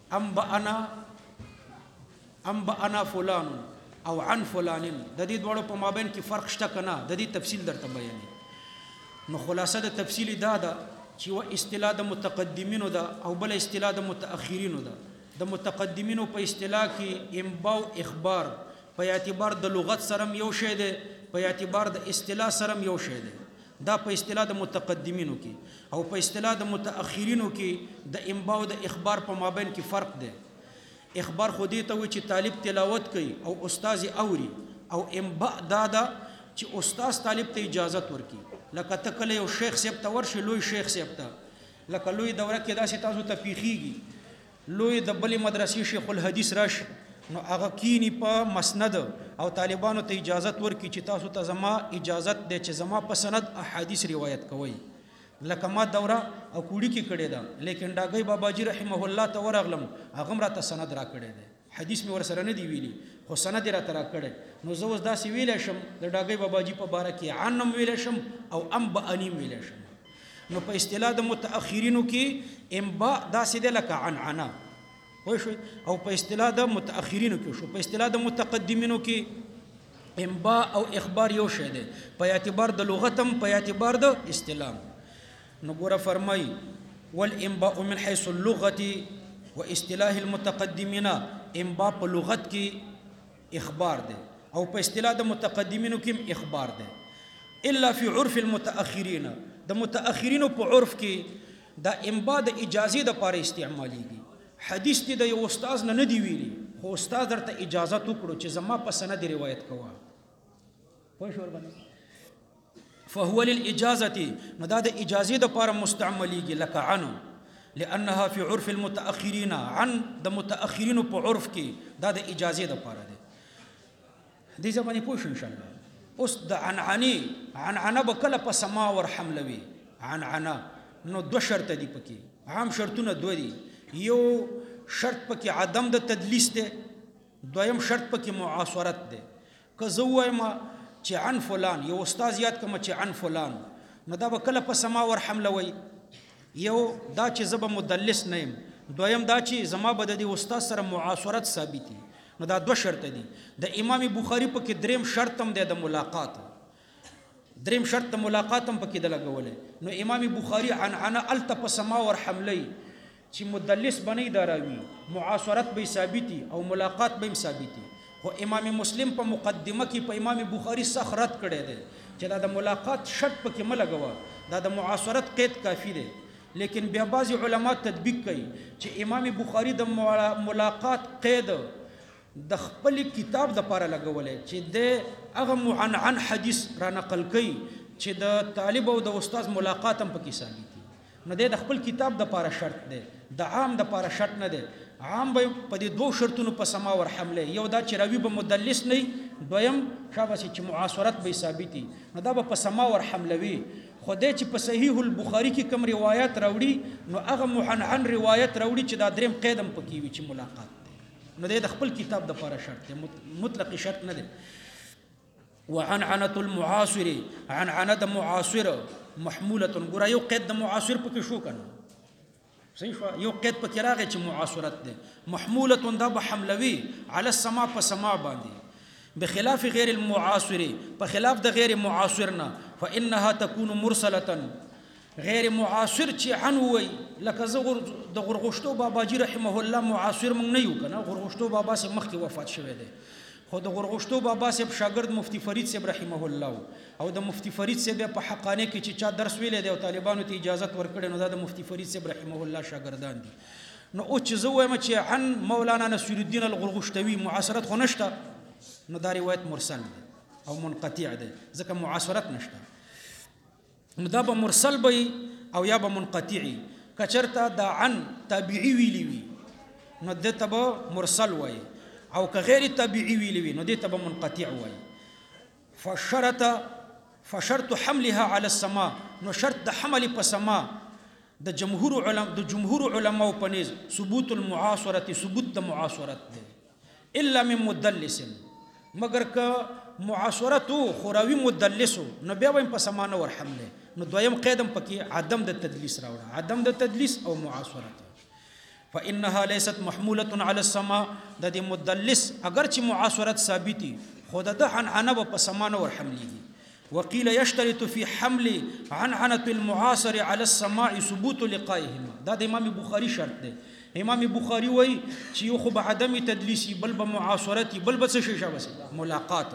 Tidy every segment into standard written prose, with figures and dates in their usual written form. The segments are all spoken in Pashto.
انبأنا فلان او عن فلان د دې دوړو په مابین کې فرق شته کنه د دې تفصیل درته بیانې نو خلاصه د تفصیل دا ده چې و اصطلاح د متقدمینو ده او بل اصطلاح د متأخرینو ده د متقدمینو په اصطلاح کې انباء او اخبار په اعتبار د لغت سره یو شی ده په اعتبار د اصطلاح سره یو شی ده دا په اصطلاح د متقدمینو کې او په اصطلاح د متأخرینو کې د انباء او د اخبار په مابین کې فرق ده اخبار خو دې ته وي چې طالب تلاوت کوي او استاد اوري او انباء دا ده چې استاد طالب ته اجازه ورکړي لکه تکله یو شیخ صاحب ته ورشي لوی شیخ صاحب ته لکه لوی دوره کې داسې تاسو ته پیخیږي لوی د بلې مدرسې شیخ الحدیث راشي نو هغه کینی په مسند او طالبانو ته اجازه ورکړي چې تاسو ته زما اجازه ده چې زما په سند احادیث روایت کوي لکه ما دوره او کوړی کې کړی دا لیکن ډاګي بابا جی رحمه الله ته ورغلم هغه راته سند را کړی دی حدیث می ور سره نه دی ویلي خو سند را ترا کړی نو زه اوس داسې ویل شم د ډاګي بابا جی په باره کې عنم ویل شم او انبأنی ویل شم نو په اصطلاح د متأخرینو کې انباء داسې دی لکه عنعنه وښوي او په اصطلاح د متأخرینو کې شو په اصطلاح د متقدمینو کې انباء او اخبار یو شی دی په اعتبار د لغتم په اعتبار د اصطلاح نو ګوره فرمای والانباء من حيث اللغه واصطلاح المتقدمين انباء په لغت کې اخبار دی او په اصطلاح د متقدمینو کې اخبار دی الا في عرف المتاخرين د متاخرینو په عرف کې د انباء د اجازه د لپاره استعماليږي حدیث دې د یو استاد نه دی ویلي خو استاد درته اجازه وکړو چې زما په سند روایت کوه پوه شو ورباندې فهو للاجازه مداد اجازه د لپاره مستعمليږي لکه عنه لانها في عرف المتاخرين عن د متاخرين په عرف کې دا د اجازه د لپاره ده دې ځبانه پوه شو ان شاء الله اوس د عنعنه بکله په سما ور حملوي عنعنه نو دو شرط دي پکې عام شرطونه دوه دي یو شرط پکې عدم د تدلیس ده دویم شرط پکې معاصرت ده که زه وایم چې عن فلان یو استاد یاد کوم چې عن فلان نو دا بکله په سما ور حملوي یو دا چې زب مدلس نیم دویم دا چې زما بد دي استاد سره معاصرت ثابتي نو دا دو شرط دي د امام بخاری په کې دریم شرط هم دی د ملاقات دریم شرط د ملاقات هم په کې د لګولې نو امام بخاری عن التف سما ور حملي چې مدلس بنی دراوي معاصرت به ثابتي او ملاقات به ثابتي خو امام مسلم په مقدمه کې په امام بخاری سخرت کړی دی چې دا د ملاقات شرط پکې ملګوا دا د معاصرت قید کافی دی لیکن بیا بعض علما تطبیق کوي چې امام بخاری د ملاقات قید د خپل کتاب د پاره لګولې چې د هغه معنعن حدیث را نقل کوي چې د طالب او د استاد ملاقات هم پکې ثابتي نو د خپل کتاب د پاره شرط دی د عام د پاره شرط نه دی عام به په دې دوه شرطونو په سما ور حمله یو دا چې راوی به مدلس نه دویم شابه چې معاصرت به ثابتي نو دا به په سما ور حملوي خدای چې په صحیح البخاری کې کوم روایت راوړي نو هغه معنعن روایت راوړي چې دا دریم قیدم پکې وي چې ملاقات نو د خپل کتاب د لپاره شرط دی مطلق شرط نه دی وعنعنه المعاصر عنعنه د معاصر محموله ګره یو قید د معاصر پکې شو کنه صحیح شو یو قید پکې راغی چې معاصرت ده محموله دا به حملوي على السماع په سماع باندې بخلاف غیر المعاصر په خلاف د غیر معاصرنا فانها تكون مرسله غیر معاصر چې عنوي لکه زغور د غرغشتو بابا جی رحمه الله معاصر مونږ نه یو کنه غرغشتو بابا سي مخکې وفات شوی دی خو د غرغشتو بابا سي شاګرد مفتی فرید سي رحمه الله او د مفتی فرید سي په حقانه کې چې چا درس ویلې دی او طالبانو ته اجازه ورکړي نو دا د مفتی فرید سي رحمه الله شاګردان دي نو او چې زه وایم چې عن مولانا نصیر الدین الغرغشتوی معاصرت خو نشته نو دا روایت مرسل دی او منقطع دی ځکه معاصرت نشته نو دا به مرسل به او یا به منقطعي کچرته دا عن تابعي ویلی وی نو دته به مرسل وای او که غیر تابعي ویلی وی نو دته به منقطع وای فشرط حملها على السماء نو شرط د حمل په سما د جمهور علماء په نيز ثبوت المعاصره ثبوت د معاصرت دی الا من مدلس مگر که معاصرت خوراوی مدلسو نو بیا ویم په سمانه ور حمله نو دویم قیدم پکې عدم د تدلیس راوړه عدم د تدلیس او معاصرت فانها ليست محموله على السماء د دې مدلس اگر چې معاصرت ثابتي خود د عنعنه په سما نه ور حمليږي. وقيل يشترط في حمل عنعنه المعاصر على السماع ثبوت لقائهما. دا د امام بخاري شرط دی. امام بخاري وای چې یو خو به عدم تدلیسي بل به معاصرتي بل به څه شي شابه ملاقات.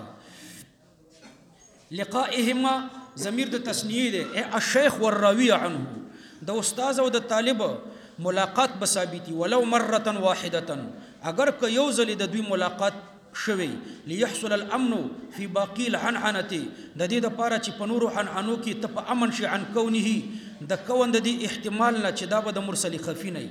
لقائهما ضمیر د تسنیه دی الشیخ والراوی عنه د استاد او د طالب ملاقات به ثابتي ولو مره واحده اگر که یو ځل د دوی ملاقات شوي ليحصل الامن في باقي العنعنه د دې د پاره چې په نورو عنعنو کې ته په امن شي عن كونه د کون د دې احتمال نه چې دا به د مرسل خفي نه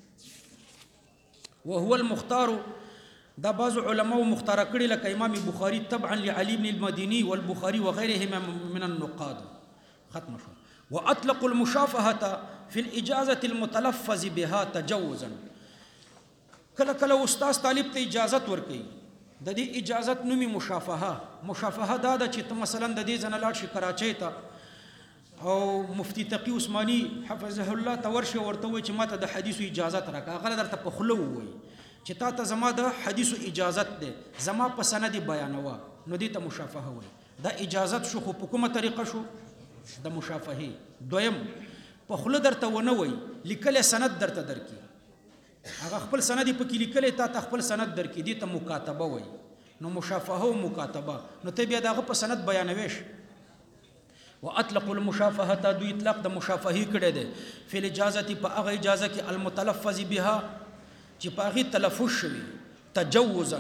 وهو المختار. دا بعض علماء مختار کړي لکه امام بخاري تبعا لعلي بن المديني والبخاري وغيرهما من النقاد. ختم شو. واطلق المشافهه في الاجازه المتلفظ بها تجوزا. کله کله استاد طالب ته اجازت ورکړي د دې اجازت نومي مشافهه دا د چې مثلا د دې ځنه لاړ شي کراچۍ ته او مفتی تقی عثماني حفظه الله تورشه ورته وي چې ماته د حدیثو اجازت راکړه هغه درته په خلو وي چې تا ته زما د حدیثو اجازت ده زما په سند بیانوا نو دې ته مشافهه وي. دا اجازت شو خو په کومه طریقه شو د مشافهه. دویم په خله درته ونه وي لیکل سند درته درکې هغه خپل سند په کې لیکل ته خپل سند درکې دې ته مکاتبه وي. نو مشافهه او مکاتبه نو ته بیا دغه په سند بیانويش. واطلق المشافهه دو اطلاق د مشافهه کړه ده فی الاجازه په هغه اجازه کې المتلفظ بها چې په هغه تلفظ شوی تجوزا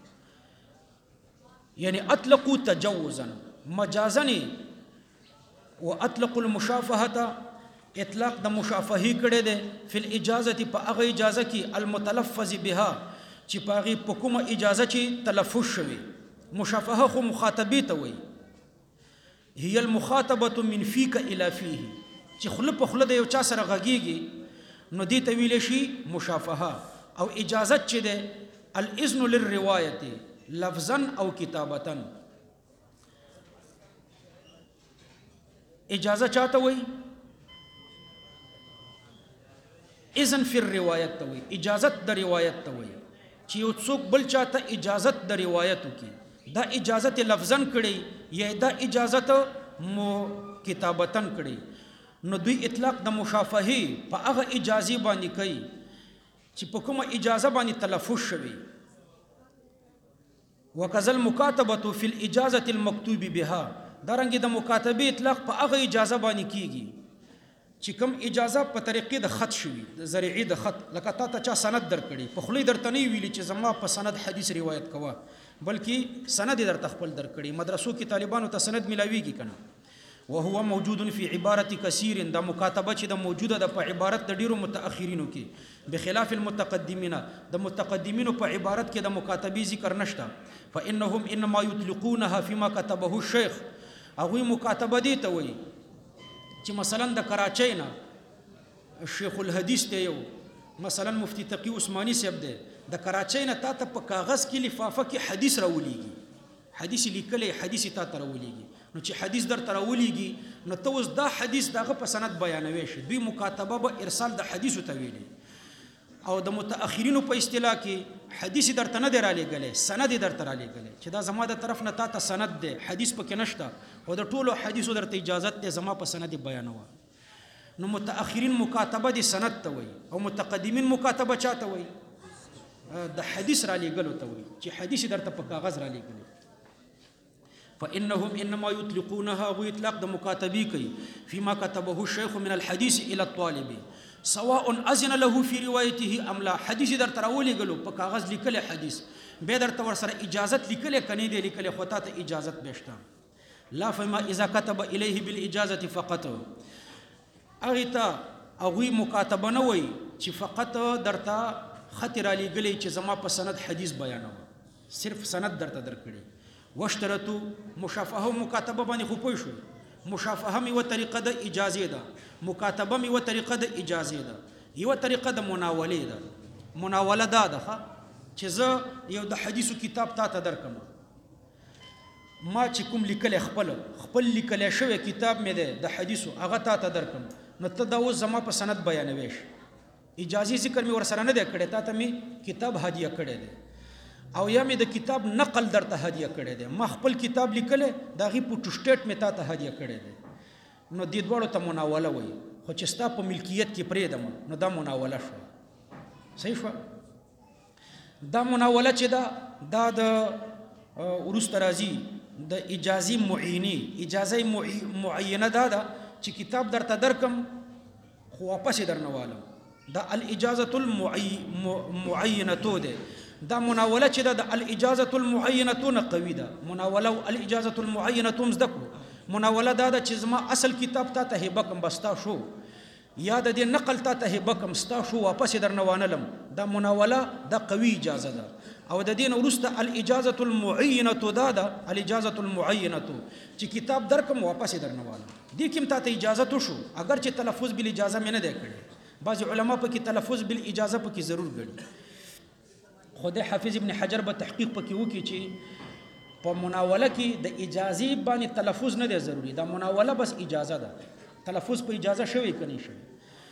یعنی اطلقوا تجوزا مجازا. واطلق المشافهه اطلاق د مشافهه کړه ده فی الاجازه په هغه اجازه کې المتلفظ بها چې په هغه په کومه اجازه چې تلفظ شوی. مشافهه خو مخاطبه ته وي هي المخاطبه من فيك الى فيه چې خله په خله د یو چا سره غږیږي نو دې ته ویل شي مشافهه. او اجازت چې ده الاذن للروايه لفظا او كتابه. اجازه چاته وي اذن فی الروایت ته وي اجازت د روایت ته وي چې یو څوک بل چاته اجازت د روایت وکي دا اجازت لفظن کړي یا دا اجازت کتابتن کړي. نو دوی اطلاق د مشافهه په هغه اجازه باندې کوي چې په کومه اجازه باندې تلفظ شوی. وکذل مکاتبه فی الاجازه المکتوب بها درنګ د مکاتبه اطلاق په هغه اجازه باندې کیږي چې کوم اجازه په طریقې د خط شوی د ذریعې د خط لکه تا ته چا سند درکړي په خلی درته نه ویلي چې زما په سند حدیث روایت کوه بلکې سند درته خپل درکړي. مدرسو کې طالبانو ته سند ملاويږي کنه. وهو موجود في عبارة كثير دا مکاتبه چې د موجوده د په عبارت د ډیرو متأخرینو کې بخلاف المتقدمین د متقدمینو په عبارت کې د مکاتبه ذکر نشته. فانهم انما يطلقونها فيما كتبه الشيخ. هغه مکاتبه دي ته وایي چې مثلا د کراچۍ نه شیخ الحدیث ته یو مثلا مفتی تقی عثماني صاحب دی د کراچۍ نه تا ته په کاغذ کې لفافه کې حدیث راولېږي حدیث لیکلې حدیث تا ته راولېږي نو چې حدیث در ته راولېږي نو ته اوس دا حدیث دغه په سند بیانوي شي. دوی مکاتبه به ارسال د حدیثو ته ویلي او د متأخرینو په اصطلاح کې حدیث درته نه دی رالېږلی سند درته رالېږلی چې دا زما د طرف نه تا ته سند دی حدیث پکې نشته او د ټولو حدیثو درته اجازت دی زما په سند بیانوه. نو متأخرین مکاتبه دي سند ته وایي او متقدمین مکاتبه چاته وایي د حدیث رالېږلو ته وایي چې حدیث درته په کاغذ رالېږلی. فإنهم إنما يطلقونها وإطلاق د مکاتبه کوي فيما كتبه الشيخ من الحديث إلى الطالب سواء أذن له في روايته أم لا. حدیث در تراولي غلو په کاغذ لیکل حدیث به در تور سره اجازت لیکل کني دي لیکل خو ته اجازت بهشته لا. فما اذا كتب اليه بالاجازه فقط اغيتا اغوي مکاتبه نه وي چې فقط درته خطر علي غلي چې زما په سند حدیث بیانو صرف سند درته درکړي. واشترطوا مشافهه مکاتبه باندې خو پوي شو مشافهه می و طریقه د اجازه ده مکاتبه می و طریقه د اجازه ده یو طریقه د مناوله ده. مناوله ده چې زه یو د حدیثو کتاب ته درکم ما چې کوم لیکل خپل لیکل شوی کتاب مې ده د حدیثو هغه ته درکم نو ته دا اوس زما په سند بیانويش اجازي ذکر می ور سره نه دی کړی تا ته می کتاب هدیه کړی دی او یا می د کتاب نقل درته هدیه کړی دی ما خپل کتاب لیکل دا غي فوټوسټیټ می تا ته هدیه کړی دی نو دې دوړو ته مناوله وای خو چې ستا په ملکیت کې پرېدم نو دا مناوله شو صحیح شو دا مناوله چې دا د ورست راځي د اجازي معینی اجازه معینه دا چې کتاب درته درکم خو واپس درنوالم دا الاجازه المعینه تو ده دا مناوله چې دا الاجازه المعینه تو نه قوی ده مناوله الاجازه المعینه تو مزدکو مناوله دا چې زما اصل کتاب ته هبه کوم بستا شو یا د دې نقل ته هبه کوم ستا شو واپس درنوانلم دا مناوله دا قوی اجازه ده او د دین ورسته الاجازه المعینه دا الاجازه المعینه چې کتاب درکم واپس درنوالم دې کوم ته اجازه تو شو اگر چې تلفظ بل اجازه مې نه دی کړی بعض علما په کې تلفظ بل اجازه په کې ضرور غړي خدای حافظ ابن حجر به تحقیق پکې وکي چې په مناوله کې د اجازه باندې تلفظ نه دی ضروری دا مناوله بس اجازه ده تلفظ په اجازه شوی کني شوی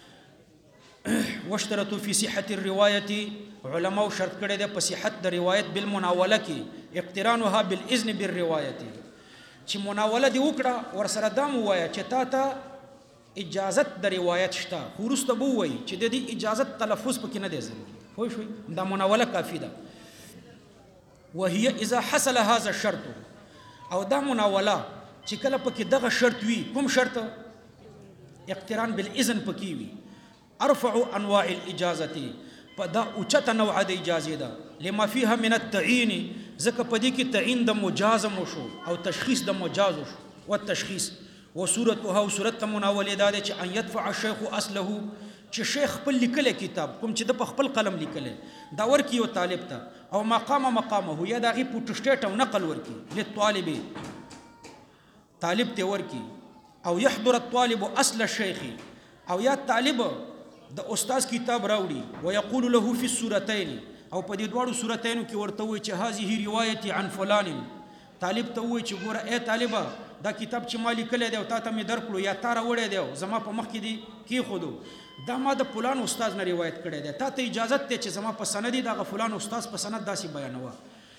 واشترطوا في صحه الروايه علماء شرط کړي د په صحت د روایت بالمناوله کې اقترانها بالاذن بالروايه چې مناوله دی وکړه ور سره دام وایا چې تا ته اجازت د روایت شته ورسته بو وای چې د دې اجازت تلفظ پکې نه دی ضروري خو شوي دا مناوله کافی ده وهي اذا حصل هذا الشرط او دا مناوله چې کله پکې دغه شرط وي کوم شرط اقتران بالاذن پکې وي ارفع انواع الاجازه پدا اوچته نوع د اجازه ده لما فيها من التعيين زکه پدې کې تعین د مجاز شو او تشخیص د مجاز شو والتشخيص وصورتها وصورت مناوله ده چې ان يدفع الشيخ اصله چې شیخ خپل لیکل کتاب کوم چې د خپل قلم لیکل دا ورکی یو طالب ته او مقامه یا دغه پوټسټیټ او نقل ورکی للطالب طالب ته ورکی او يحضر الطالب اصل الشيخ او یا طالب د استاد کتاب راوړي ويقول له في السورتين او په دې دوړو سورتين کې ورته وي چې هذه روایت عن فلان طالب ته وي چې ګوره اے طالبہ دا کتاب چې مالی کله دی او تا ته مې درکړو یا تا راوړی دی زما په مخ کې دی کې خودو دا ما د فلان استاد نه روایت کړی دی تا ته اجازه ته چې زما په سند دی دا فلان استاد په سند داسې بیانوه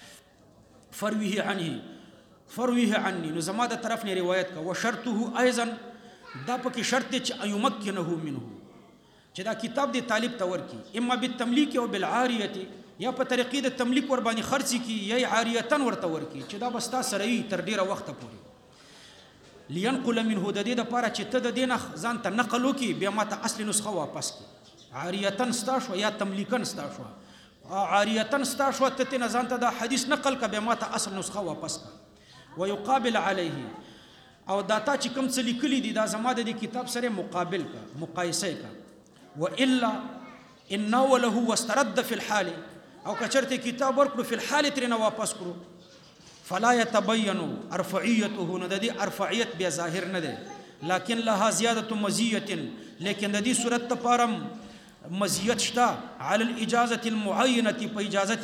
فرويه عني نو زما د طرف نه روایت کا وشرطه ايضا دا پکې شرط چې ايمكنه منه چې دا کتاب دی طالب ته ورکی اما بالتملیک او بالعاریه یا په طریقې د تملیک ور باندې خرڅ کی یا عاریتن ورته ورکی چې دا بستا سره تر ډیره وخت پورې لينقل منه د دې لپاره چې ته د دینه ځان ته نقل وکي بیا ماته اصلي نسخه واپس کی عاریتن ستا شو یا تملیکن ستا شو عاریتن ستا شو ته نه ځان ته د حدیث نقل کا بیا ماته اصل نسخه واپس کا ويقابل عليه او داتا چې کوم څه لیکلي دي دا زما د کتاب سره مقابل کا مقایسه کا والا ان وله واسترد في الحال او کچرته کتاب ورکړو په الحال ترنه واپس کړو فلا يتبين ارفعيته نه د دې ارفعیت بیا ظاهر نه ده لكن لها زیاده مزیه لیکن د دې صورت لپاره مزیت شته على الاجازه المعينه په اجازه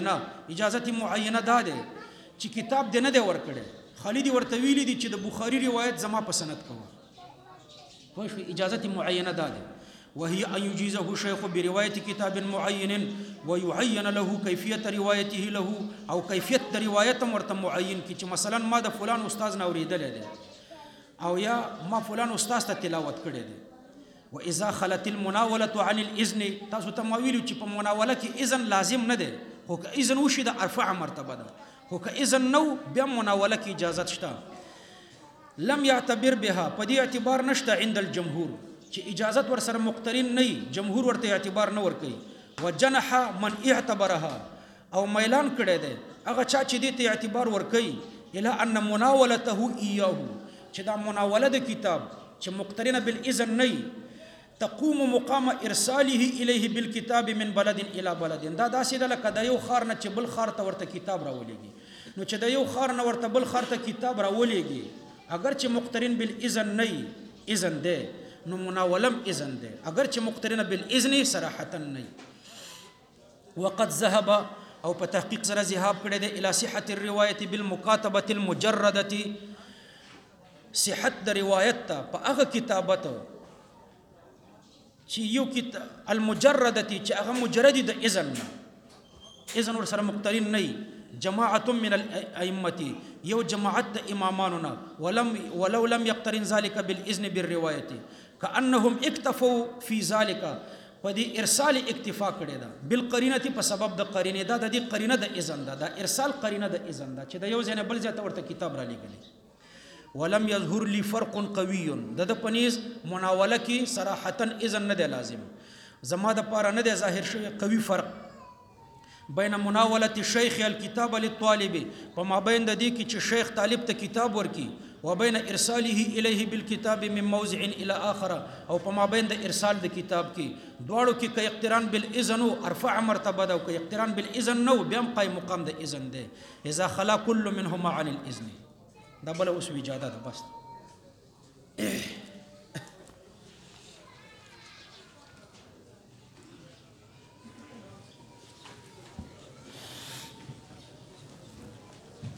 معینه ده چې کتاب دې نه دی ورکړي خالد ورته ویلي دي چې د بخاری روایت زما په سند کوه خو اجازه معینه ده وهي ان يجيزه الشيخ بروايه كتاب معين ويعين له كيفيه روايته له او كيفيه روايه ورته معين کی چې مثلا ما د فلان استاد نه اوریدل دي او یا ما فلان استاد ته تلاوت کړی دي واذا خلت المناوله عن الاذن تاسو ته مویل چې په مناوله کې اذن لازم نه ده خو که اذن وشي د ارفع مرتبه ده خو که اذن نو بیا مناوله کې اجازه شته لم يعتبر بها په دې اعتبار نشته عند الجمهور چې اجازت ور سره مقترن نه جمهور ورته اعتبار نه ور کوي وجنح من اعتبرها او میلان کړي دي هغه چا چې دې ته اعتبار ور کوي الا ان مناولته اياه چې دا مناوله د کتاب چې مقترنه بالاذن نه تقوم مقام ارساله اليه بالكتاب من بلد الى بلد دا داسې د لکه د یو خار نه چې بل خار ته ورته کتاب راولېږي نو چې د یو خار نه ورته بل خار ته کتاب راولېږي اگر چې مقترن بالاذن نه اذن ده نو مناولم اذن ده اگر چې مقترنه بالاذن صراحتا نه وقد ذهب او په تحقیق سره ذهاب کړي ده الى صحه الروايه بالمكاتبه المجرده صحت د روایت ته په هغه کتابت چې یو کې المجردتی چې هغه مجردی د اذن نه اذن ور سره مقترن نه جماعت من الائمه یو جماعت د امامانو نه ولو لم يقترن ذلك بالاذن بالروايه كانهم اكتفوا في ذلك پدې ارسال اکتفا کړي دا بالقرینه په سبب د قرینه دا د دې قرینه د اذن دا ارسال قرینه د اذن دا چې د یو ځای نه بل ځای ته ورته کتاب را لګلی ولم يظهر لي فرق قوي د پنيز مناوله کې صراحتا اذن نه دی لازم زما د پاره نه دی ظاهر شوی قوي فرق بین مناوله الشيخ الكتاب للطالب فما بین د دې کې چې شیخ طالب ته کتاب ورکی وبين ارساله اليه بالكتاب من موضع الى اخر او فما بين د ارسال د کتاب کې دواړو کې ک اقتران بالاذن ارفع مرتبه ده او ک اقتران بالاذن نو بیا قائم مقام د اذن ده اذا خلا كل منهما عن الاذن دا بل اوس اجازه ده بس